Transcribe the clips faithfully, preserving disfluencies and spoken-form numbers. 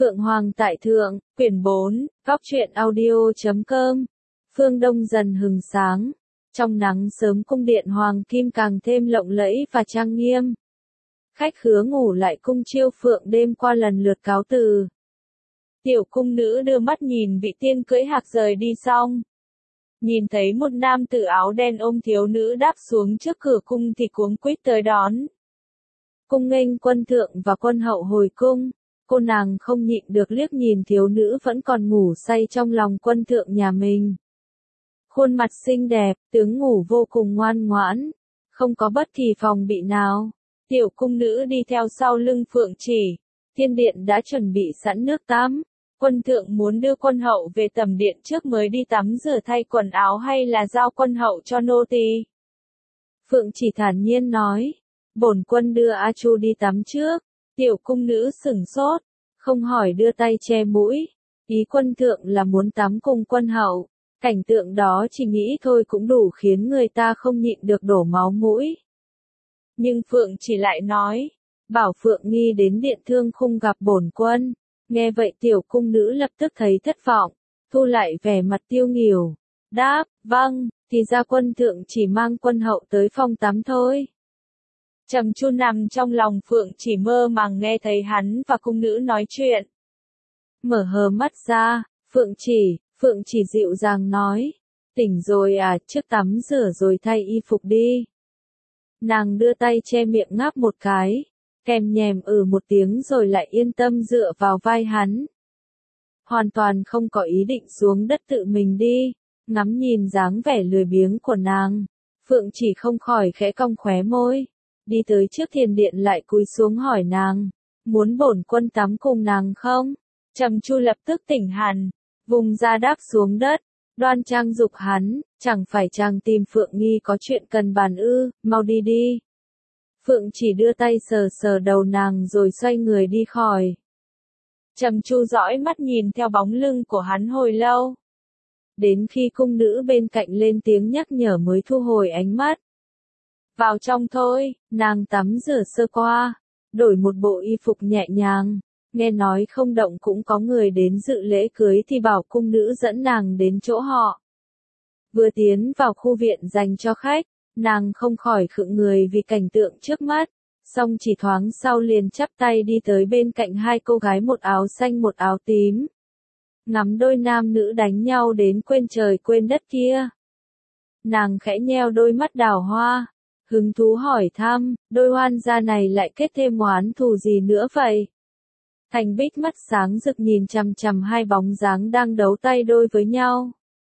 Phượng Hoàng tại Thượng, quyển bốn, góc truyện audio chấm com. Phương đông dần hừng sáng. Trong nắng sớm cung điện Hoàng Kim càng thêm lộng lẫy và trang nghiêm. Khách khứa ngủ lại cung chiêu phượng đêm qua lần lượt cáo từ. Tiểu cung nữ đưa mắt nhìn vị tiên cưỡi hạc rời đi xong. Nhìn thấy một nam tử áo đen ôm thiếu nữ đáp xuống trước cửa cung thì cuống quýt tới đón. Cung nghênh quân thượng và quân hậu hồi cung. Cô nàng không nhịn được liếc nhìn thiếu nữ vẫn còn ngủ say trong lòng quân thượng nhà mình. Khuôn mặt xinh đẹp, tướng ngủ vô cùng ngoan ngoãn, không có bất kỳ phòng bị nào. Tiểu cung nữ đi theo sau lưng Phượng Chỉ. Thiên điện đã chuẩn bị sẵn nước tắm. Quân thượng muốn đưa quân hậu về tầm điện trước mới đi tắm rửa thay quần áo hay là giao quân hậu cho nô tỳ? Phượng Chỉ thản nhiên nói. Bổn quân đưa A Chu đi tắm trước. Tiểu cung nữ sửng sốt, không hỏi đưa tay che mũi. Ý quân thượng là muốn tắm cùng quân hậu. Cảnh tượng đó chỉ nghĩ thôi cũng đủ khiến người ta không nhịn được đổ máu mũi. Nhưng Phượng Chỉ lại nói, bảo Phượng Nghi đến điện thương khung gặp bổn quân. Nghe vậy tiểu cung nữ lập tức thấy thất vọng, thu lại vẻ mặt tiêu nghỉu. Đáp, vâng, thì ra quân thượng chỉ mang quân hậu tới phòng tắm thôi. Trầm Chu nằm trong lòng Phượng Chỉ mơ màng nghe thấy hắn và cung nữ nói chuyện. Mở hờ mắt ra, Phượng Chỉ, Phượng Chỉ dịu dàng nói. Tỉnh rồi à, trước tắm rửa rồi thay y phục đi. Nàng đưa tay che miệng ngáp một cái, kèm nhèm ừ một tiếng rồi lại yên tâm dựa vào vai hắn. Hoàn toàn không có ý định xuống đất tự mình đi, ngắm nhìn dáng vẻ lười biếng của nàng. Phượng Chỉ không khỏi khẽ cong khóe môi. Đi tới trước thiền điện lại cúi xuống hỏi nàng, muốn bổn quân tắm cùng nàng không? Trầm Chu lập tức tỉnh hẳn, vùng ra đáp xuống đất, đoan trang dục hắn, chẳng phải chàng tìm Phượng Nghi có chuyện cần bàn ư, mau đi đi. Phượng Chỉ đưa tay sờ sờ đầu nàng rồi xoay người đi khỏi. Trầm Chu dõi mắt nhìn theo bóng lưng của hắn hồi lâu. Đến khi cung nữ bên cạnh lên tiếng nhắc nhở mới thu hồi ánh mắt. Vào trong thôi, nàng tắm rửa sơ qua, đổi một bộ y phục nhẹ nhàng, nghe nói không động cũng có người đến dự lễ cưới thì bảo cung nữ dẫn nàng đến chỗ họ. Vừa tiến vào khu viện dành cho khách, nàng không khỏi khựng người vì cảnh tượng trước mắt, song chỉ thoáng sau liền chắp tay đi tới bên cạnh hai cô gái một áo xanh một áo tím. Ngắm đôi nam nữ đánh nhau đến quên trời quên đất kia. Nàng khẽ nheo đôi mắt đào hoa. Hứng thú hỏi thăm, đôi hoan gia này lại kết thêm oán thù gì nữa vậy? Thành Bích mắt sáng rực nhìn chằm chằm hai bóng dáng đang đấu tay đôi với nhau.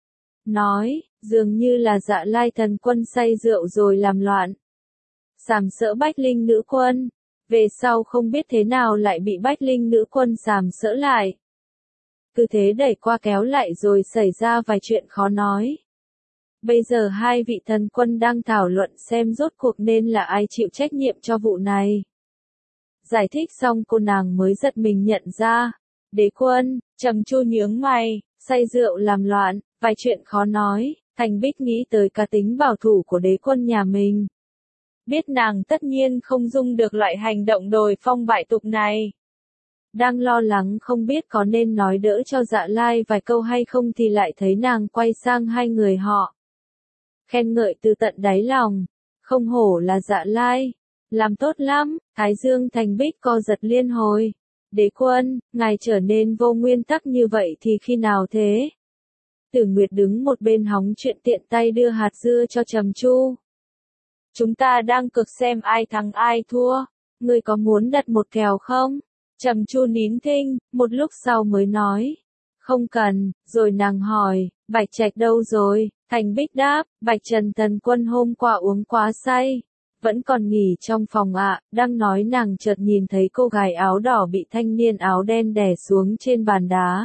Nói, dường như là Dạ Lai thần quân say rượu rồi làm loạn. Sàm sỡ Bách Linh nữ quân, về sau không biết thế nào lại bị Bách Linh nữ quân sàm sỡ lại. Cứ thế đẩy qua kéo lại rồi xảy ra vài chuyện khó nói. Bây giờ hai vị thần quân đang thảo luận xem rốt cuộc nên là ai chịu trách nhiệm cho vụ này. Giải thích xong cô nàng mới giật mình nhận ra. Đế quân, Trầm Chu nhướng mày, say rượu làm loạn, vài chuyện khó nói, Thành Bích nghĩ tới cá tính bảo thủ của đế quân nhà mình. Biết nàng tất nhiên không dung được loại hành động đồi phong bại tục này. Đang lo lắng không biết có nên nói đỡ cho Dạ Lai vài câu hay không thì lại thấy nàng quay sang hai người họ. Khen ngợi từ tận đáy lòng, không hổ là Dạ Lai, làm tốt lắm. Thái Dương Thành Bích co giật liên hồi. Đế quân, ngài trở nên vô nguyên tắc như vậy thì khi nào thế? Tử Nguyệt đứng một bên hóng chuyện tiện tay đưa hạt dưa cho Trầm Chu. Chúng ta đang cực xem ai thắng ai thua, ngươi có muốn đặt một kèo không? Trầm Chu nín thinh, một lúc sau mới nói. Không cần, rồi nàng hỏi, Bạch Trạch đâu rồi? Thành Bích đáp, Bạch Trần thần quân hôm qua uống quá say, vẫn còn nghỉ trong phòng ạ. Đang nói nàng chợt nhìn thấy cô gái áo đỏ bị thanh niên áo đen đè xuống trên bàn đá.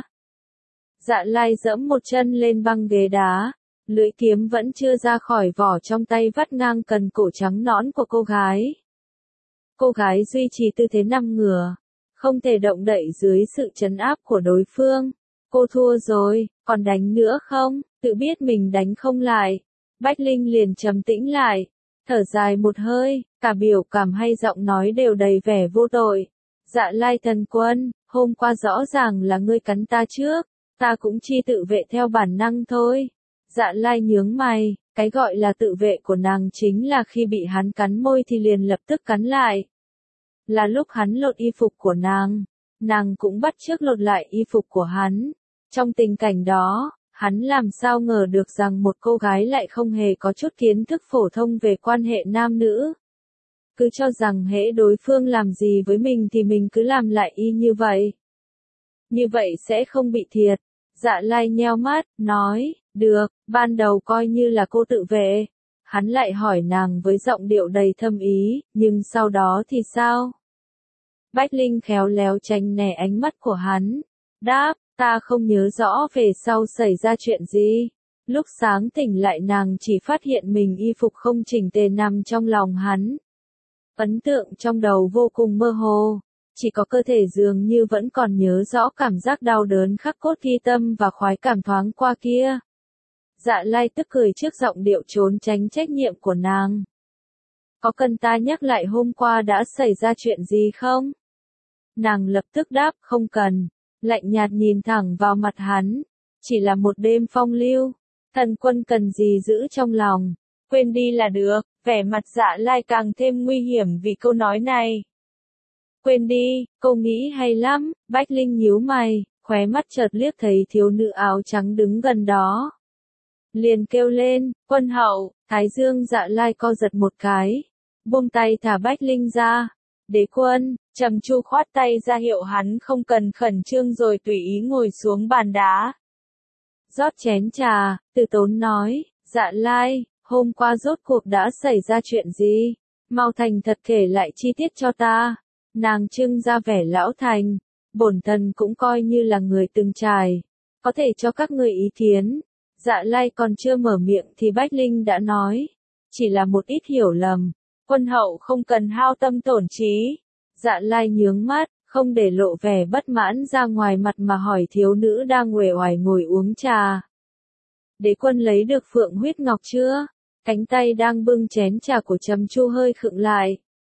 Dạ Lai giẫm một chân lên băng ghế đá, lưỡi kiếm vẫn chưa ra khỏi vỏ trong tay vắt ngang cần cổ trắng nõn của cô gái. Cô gái duy trì tư thế nằm ngửa, không thể động đậy dưới sự trấn áp của đối phương. Cô thua rồi, còn đánh nữa không? Tự biết mình đánh không lại. Bách Linh liền trầm tĩnh lại, thở dài một hơi, cả biểu cảm hay giọng nói đều đầy vẻ vô tội. Dạ Lai thần quân, hôm qua rõ ràng là ngươi cắn ta trước, ta cũng chi tự vệ theo bản năng thôi. Dạ Lai nhướng mày, cái gọi là tự vệ của nàng chính là khi bị hắn cắn môi thì liền lập tức cắn lại. Là lúc hắn lột y phục của nàng, nàng cũng bắt chước lột lại y phục của hắn. Trong tình cảnh đó, hắn làm sao ngờ được rằng một cô gái lại không hề có chút kiến thức phổ thông về quan hệ nam nữ. Cứ cho rằng hễ đối phương làm gì với mình thì mình cứ làm lại y như vậy. Như vậy sẽ không bị thiệt. Dạ Lai nheo mắt, nói, được, ban đầu coi như là cô tự vệ. Hắn lại hỏi nàng với giọng điệu đầy thâm ý, nhưng sau đó thì sao? Bách Linh khéo léo tránh né ánh mắt của hắn. Đáp, ta không nhớ rõ về sau xảy ra chuyện gì. Lúc sáng tỉnh lại nàng chỉ phát hiện mình y phục không chỉnh tề nằm trong lòng hắn. Ấn tượng trong đầu vô cùng mơ hồ. Chỉ có cơ thể dường như vẫn còn nhớ rõ cảm giác đau đớn khắc cốt ghi tâm và khoái cảm thoáng qua kia. Dạ Lai tức cười trước giọng điệu trốn tránh trách nhiệm của nàng. Có cần ta nhắc lại hôm qua đã xảy ra chuyện gì không? Nàng lập tức đáp không cần, lạnh nhạt nhìn thẳng vào mặt hắn. Chỉ là một đêm phong lưu, thần quân cần gì giữ trong lòng, quên đi là được. Vẻ mặt Dạ Lai càng thêm nguy hiểm vì câu nói này. Quên đi, cô nghĩ hay lắm. Bách Linh nhíu mày, khóe mắt chợt liếc thấy thiếu nữ áo trắng đứng gần đó. Liền kêu lên, quân hậu. Thái dương Dạ Lai co giật một cái, buông tay thả Bách Linh ra. Đế quân. Trầm Chu khoát tay ra hiệu hắn không cần khẩn trương rồi tùy ý ngồi xuống bàn đá. Rót chén trà, Từ Tốn nói, Dạ Lai, hôm qua rốt cuộc đã xảy ra chuyện gì? Mau thành thật kể lại chi tiết cho ta. Nàng trưng ra vẻ lão thành, bổn thần cũng coi như là người từng trải, có thể cho các ngươi ý kiến. Dạ Lai còn chưa mở miệng thì Bách Linh đã nói, chỉ là một ít hiểu lầm, quân hậu không cần hao tâm tổn trí. Dạ Lai nhướng mắt, không để lộ vẻ bất mãn ra ngoài mặt mà hỏi thiếu nữ đang uể oải ngồi uống trà. Đế quân lấy được phượng huyết ngọc chưa? Cánh tay đang bưng chén trà của Trầm Chu hơi khựng lại.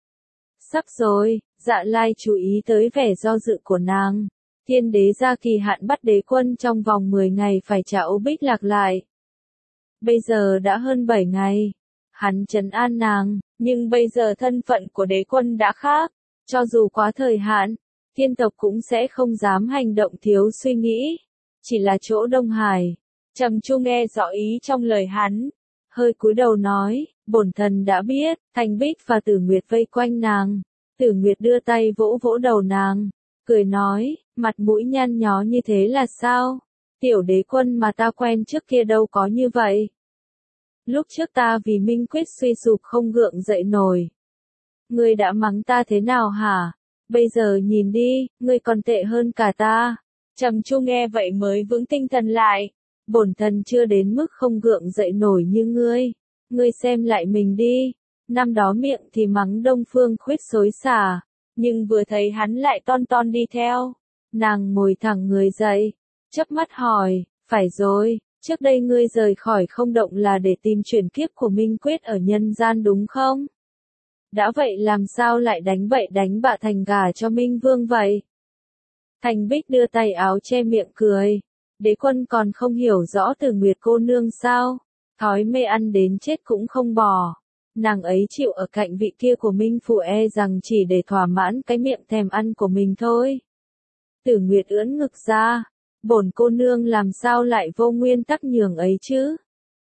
Sắp rồi. Dạ Lai chú ý tới vẻ do dự của nàng. Thiên đế ra kỳ hạn bắt đế quân trong vòng mười ngày phải trả Ô Bích Lạc lại. Bây giờ đã hơn bảy ngày. Hắn trấn an nàng, nhưng bây giờ thân phận của đế quân đã khác. Cho dù quá thời hạn, thiên tộc cũng sẽ không dám hành động thiếu suy nghĩ. Chỉ là chỗ Đông Hải. Trầm Chu nghe rõ ý trong lời hắn. Hơi cúi đầu nói, bổn thần đã biết. Thành Bích và Tử Nguyệt vây quanh nàng. Tử Nguyệt đưa tay vỗ vỗ đầu nàng, cười nói, mặt mũi nhăn nhó như thế là sao? Tiểu đế quân mà ta quen trước kia đâu có như vậy. Lúc trước ta vì Minh Quyết suy sụp không gượng dậy nổi. Ngươi đã mắng ta thế nào hả? Bây giờ nhìn đi, ngươi còn tệ hơn cả ta. Trầm Chu nghe vậy mới vững tinh thần lại. Bổn thần chưa đến mức không gượng dậy nổi như ngươi. Ngươi xem lại mình đi. Năm đó miệng thì mắng Đông Phương Khuyết xối xả, nhưng vừa thấy hắn lại ton ton đi theo. Nàng ngồi thẳng người dậy, chớp mắt hỏi, phải rồi, trước đây ngươi rời khỏi không động là để tìm chuyển kiếp của Minh Quyết ở nhân gian đúng không? Đã vậy làm sao lại đánh bậy đánh bạ thành gà cho Minh Vương vậy? Thành Bích đưa tay áo che miệng cười, đế quân còn không hiểu rõ Tử Nguyệt cô nương sao? Thói mê ăn đến chết cũng không bỏ. Nàng ấy chịu ở cạnh vị kia của Minh Phụ e rằng chỉ để thỏa mãn cái miệng thèm ăn của mình thôi. Tử Nguyệt ưỡn ngực ra, bổn cô nương làm sao lại vô nguyên tắc nhường ấy chứ?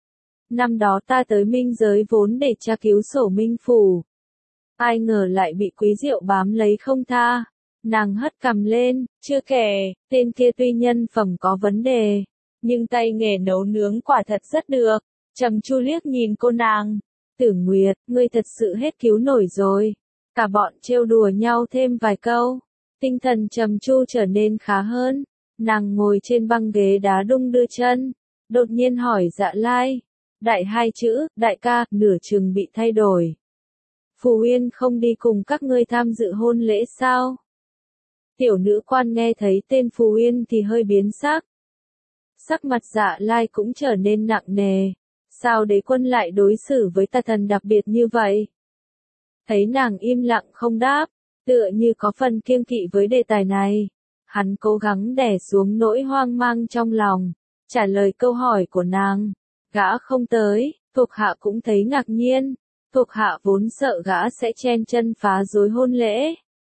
Năm đó ta tới Minh giới vốn để tra cứu sổ Minh Phủ. Ai ngờ lại bị Quý Diệu bám lấy không tha. Nàng hất cằm lên, chưa kể, tên kia tuy nhân phẩm có vấn đề, nhưng tay nghề nấu nướng quả thật rất được. Trầm Chu liếc nhìn cô nàng. Tử Nguyệt, ngươi thật sự hết cứu nổi rồi. Cả bọn trêu đùa nhau thêm vài câu. Tinh thần Trầm Chu trở nên khá hơn. Nàng ngồi trên băng ghế đá đung đưa chân. Đột nhiên hỏi Dạ Lai. Đại hai chữ, đại ca, nửa chừng bị thay đổi. Phù Uyên không đi cùng các ngươi tham dự hôn lễ sao? Tiểu nữ quan nghe thấy tên Phù Uyên thì hơi biến sắc. Sắc mặt Dạ Lai cũng trở nên nặng nề. Sao đế quân lại đối xử với tà thần đặc biệt như vậy? Thấy nàng im lặng không đáp, Tựa như có phần kiêng kỵ với đề tài này. Hắn cố gắng đè xuống nỗi hoang mang trong lòng, trả lời câu hỏi của nàng. Gã không tới, thuộc hạ cũng thấy ngạc nhiên. Thuộc hạ vốn sợ gã sẽ chen chân phá rối hôn lễ.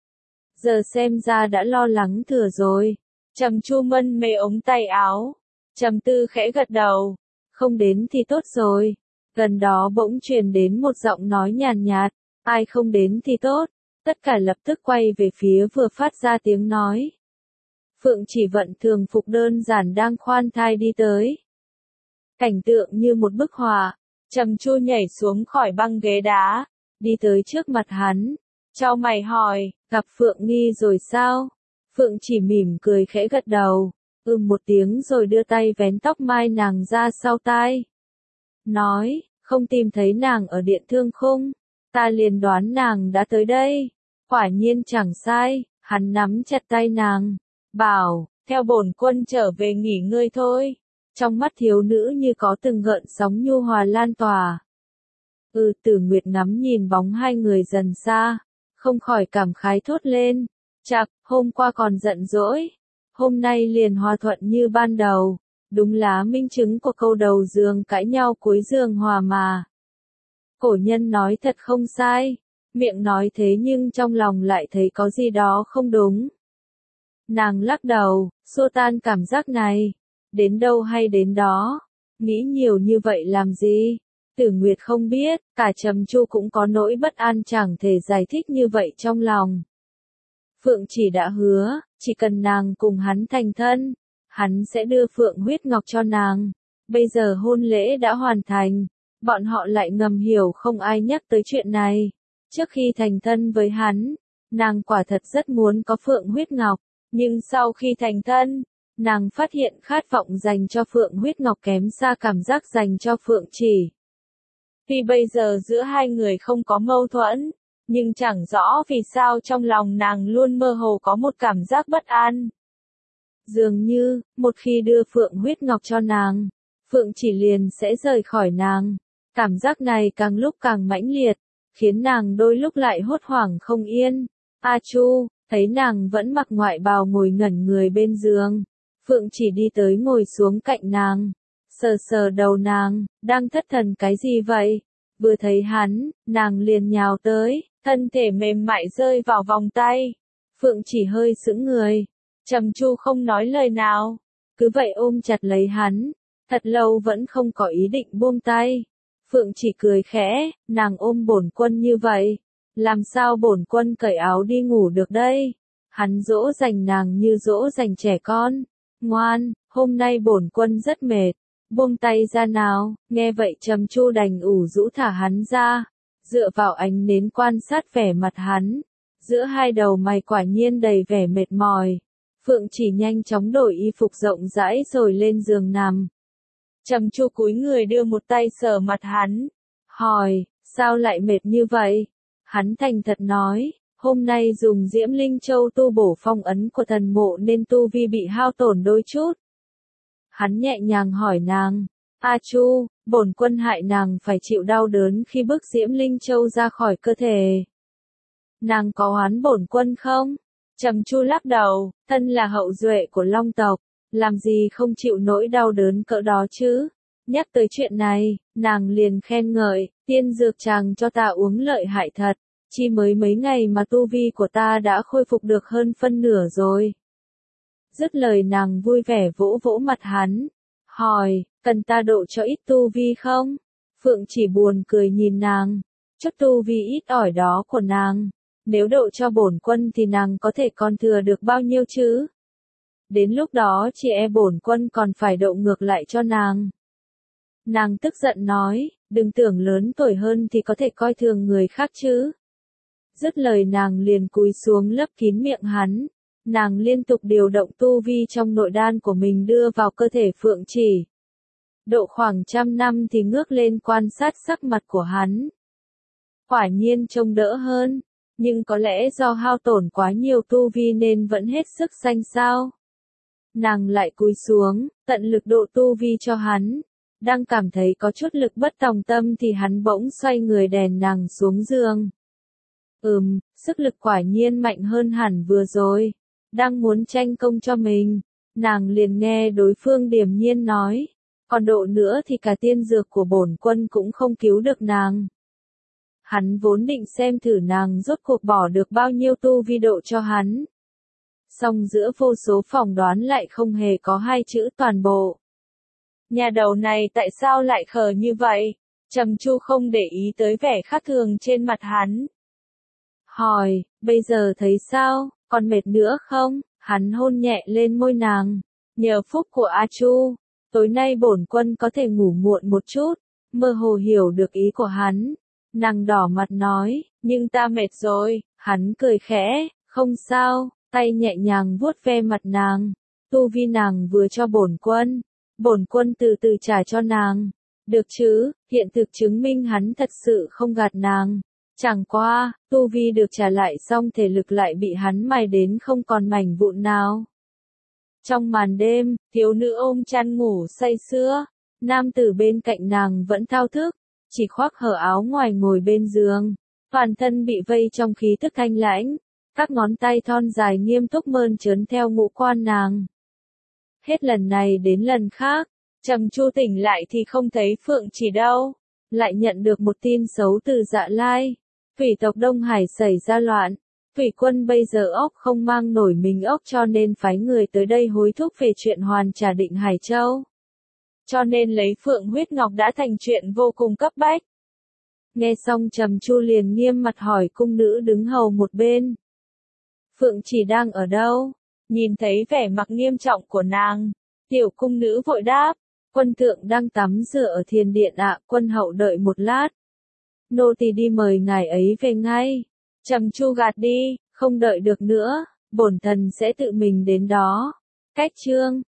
Giờ xem ra đã lo lắng thừa rồi. Trầm Chu mân mê ống tay áo. Trầm Tư khẽ gật đầu. Không đến thì tốt rồi. Gần đó bỗng truyền đến một giọng nói nhàn nhạt. Ai không đến thì tốt. Tất cả lập tức quay về phía vừa phát ra tiếng nói. Phượng Chỉ Vận thường phục đơn giản đang khoan thai đi tới. Cảnh tượng như một bức họa. Trầm Chu nhảy xuống khỏi băng ghế đá, đi tới trước mặt hắn, chau mày hỏi, gặp Phượng Nghi rồi sao? Phượng Chỉ mỉm cười khẽ gật đầu, ừm một tiếng rồi đưa tay vén tóc mai nàng ra sau tai. Nói, không tìm thấy nàng ở Điện Thương Khung, ta liền đoán nàng đã tới đây. Quả nhiên chẳng sai, hắn nắm chặt tay nàng, bảo, theo bổn quân trở về nghỉ ngơi thôi. Trong mắt thiếu nữ như có từng gợn sóng nhu hòa lan tỏa. Ừ, Tử Nguyệt ngắm nhìn bóng hai người dần xa, không khỏi cảm khái thốt lên. Chạc, hôm qua còn giận dỗi, hôm nay liền hòa thuận như ban đầu. Đúng là minh chứng của câu đầu giường cãi nhau cuối giường hòa mà. Cổ nhân nói thật không sai, miệng nói thế nhưng trong lòng lại thấy có gì đó không đúng. Nàng lắc đầu, xua tan cảm giác này. Đến đâu hay đến đó, nghĩ nhiều như vậy làm gì? Tử Nguyệt không biết, cả Trầm Chu cũng có nỗi bất an chẳng thể giải thích như vậy trong lòng. Phượng Chỉ đã hứa, chỉ cần nàng cùng hắn thành thân, hắn sẽ đưa Phượng huyết ngọc cho nàng. Bây giờ hôn lễ đã hoàn thành, bọn họ lại ngầm hiểu không ai nhắc tới chuyện này. Trước khi thành thân với hắn, nàng quả thật rất muốn có Phượng huyết ngọc, nhưng sau khi thành thân, nàng phát hiện khát vọng dành cho Phượng huyết ngọc kém xa cảm giác dành cho Phượng Chỉ. Tuy bây giờ giữa hai người không có mâu thuẫn, nhưng chẳng rõ vì sao trong lòng nàng luôn mơ hồ có một cảm giác bất an. Dường như, một khi đưa Phượng huyết ngọc cho nàng, Phượng Chỉ liền sẽ rời khỏi nàng. Cảm giác này càng lúc càng mãnh liệt, khiến nàng đôi lúc lại hốt hoảng không yên. A Chu, thấy nàng vẫn mặc ngoại bào ngồi ngẩn người bên giường. Phượng Chỉ đi tới ngồi xuống cạnh nàng, sờ sờ đầu nàng, đang thất thần cái gì vậy? Vừa thấy hắn, nàng liền nhào tới, thân thể mềm mại rơi vào vòng tay. Phượng Chỉ hơi sững người, Trầm Chu không nói lời nào, cứ vậy ôm chặt lấy hắn, thật lâu vẫn không có ý định buông tay. Phượng Chỉ cười khẽ, nàng ôm bổn quân như vậy, làm sao bổn quân cởi áo đi ngủ được đây? Hắn dỗ dành nàng như dỗ dành trẻ con. Ngoan, hôm nay bổn quân rất mệt, buông tay ra nào. Nghe vậy Trầm Chu đành ủ rũ thả hắn ra, dựa vào ánh nến quan sát vẻ mặt hắn. Giữa hai đầu mày quả nhiên đầy vẻ mệt mỏi. Phượng Chỉ nhanh chóng đổi y phục rộng rãi rồi lên giường nằm. Trầm Chu cúi người đưa một tay sờ mặt hắn, hỏi, sao lại mệt như vậy? Hắn thành thật nói, hôm nay dùng Diễm Linh Châu tu bổ phong ấn của thần mộ nên tu vi bị hao tổn đôi chút. Hắn nhẹ nhàng hỏi nàng, A Chu, bổn quân hại nàng phải chịu đau đớn khi bước Diễm Linh Châu ra khỏi cơ thể. Nàng có oán bổn quân không? Trầm Chu lắc đầu, thân là hậu duệ của Long tộc, làm gì không chịu nỗi đau đớn cỡ đó chứ? Nhắc tới chuyện này, nàng liền khen ngợi, tiên dược chàng cho ta uống lợi hại thật, chỉ mới mấy ngày mà tu vi của ta đã khôi phục được hơn phân nửa rồi. Dứt lời nàng vui vẻ vỗ vỗ mặt hắn, hỏi, cần ta độ cho ít tu vi không? Phượng Chỉ buồn cười nhìn nàng, chút tu vi ít ỏi đó của nàng, nếu độ cho bổn quân thì nàng có thể còn thừa được bao nhiêu chứ? Đến lúc đó chỉ e bổn quân còn phải độ ngược lại cho nàng. Nàng tức giận nói, đừng tưởng lớn tuổi hơn thì có thể coi thường người khác chứ. Dứt lời nàng liền cúi xuống lấp kín miệng hắn. Nàng liên tục điều động tu vi trong nội đan của mình đưa vào cơ thể Phượng Chỉ. Độ khoảng trăm năm thì ngước lên quan sát sắc mặt của hắn. Quả nhiên trông đỡ hơn, nhưng có lẽ do hao tổn quá nhiều tu vi nên vẫn hết sức xanh xao. Nàng lại cúi xuống, tận lực độ tu vi cho hắn. Đang cảm thấy có chút lực bất tòng tâm thì hắn bỗng xoay người đèn nàng xuống giường. Ừm, sức lực quả nhiên mạnh hơn hẳn vừa rồi. Đang muốn tranh công cho mình, nàng liền nghe đối phương điềm nhiên nói, còn độ nữa thì cả tiên dược của bổn quân cũng không cứu được nàng. Hắn vốn định xem thử nàng rốt cuộc bỏ được bao nhiêu tu vi độ cho hắn. Song giữa vô số phỏng đoán lại không hề có hai chữ toàn bộ. Nhà đầu này tại sao lại khờ như vậy? Trầm Chu không để ý tới vẻ khác thường trên mặt hắn. Hỏi, bây giờ thấy sao, còn mệt nữa không? Hắn hôn nhẹ lên môi nàng. Nhờ phúc của A Chu, tối nay bổn quân có thể ngủ muộn một chút. Mơ hồ hiểu được ý của hắn. Nàng đỏ mặt nói, nhưng ta mệt rồi. Hắn cười khẽ, không sao, tay nhẹ nhàng vuốt ve mặt nàng. Tu vi nàng vừa cho bổn quân, bổn quân từ từ trả cho nàng. Được chứ, hiện thực chứng minh hắn thật sự không gạt nàng. Chẳng qua, tu vi được trả lại xong thể lực lại bị hắn mài đến không còn mảnh vụn nào. Trong màn đêm, thiếu nữ ôm chăn ngủ say sưa, nam tử bên cạnh nàng vẫn thao thức, chỉ khoác hở áo ngoài ngồi bên giường, toàn thân bị vây trong khí thức thanh lãnh, các ngón tay thon dài nghiêm túc mơn trớn theo ngũ quan nàng. Hết lần này đến lần khác, Trầm Chu tỉnh lại thì không thấy Phượng Chỉ đâu, lại nhận được một tin xấu từ Dạ Lai. Thủy tộc Đông Hải xảy ra loạn, thủy quân bây giờ ốc không mang nổi mình ốc cho nên phái người tới đây hối thúc về chuyện hoàn trả Định Hải Châu. Cho nên lấy Phượng huyết ngọc đã thành chuyện vô cùng cấp bách. Nghe xong Trầm Chu liền nghiêm mặt hỏi cung nữ đứng hầu một bên. Phượng Chỉ đang ở đâu? Nhìn thấy vẻ mặt nghiêm trọng của nàng, tiểu cung nữ vội đáp, quân thượng đang tắm rửa ở thiền điện ạ, quân hậu đợi một lát. Nô tỳ đi mời ngài ấy về ngay. Trầm Chu gạt đi, không đợi được nữa, bổn thần sẽ tự mình đến đó. Cách chương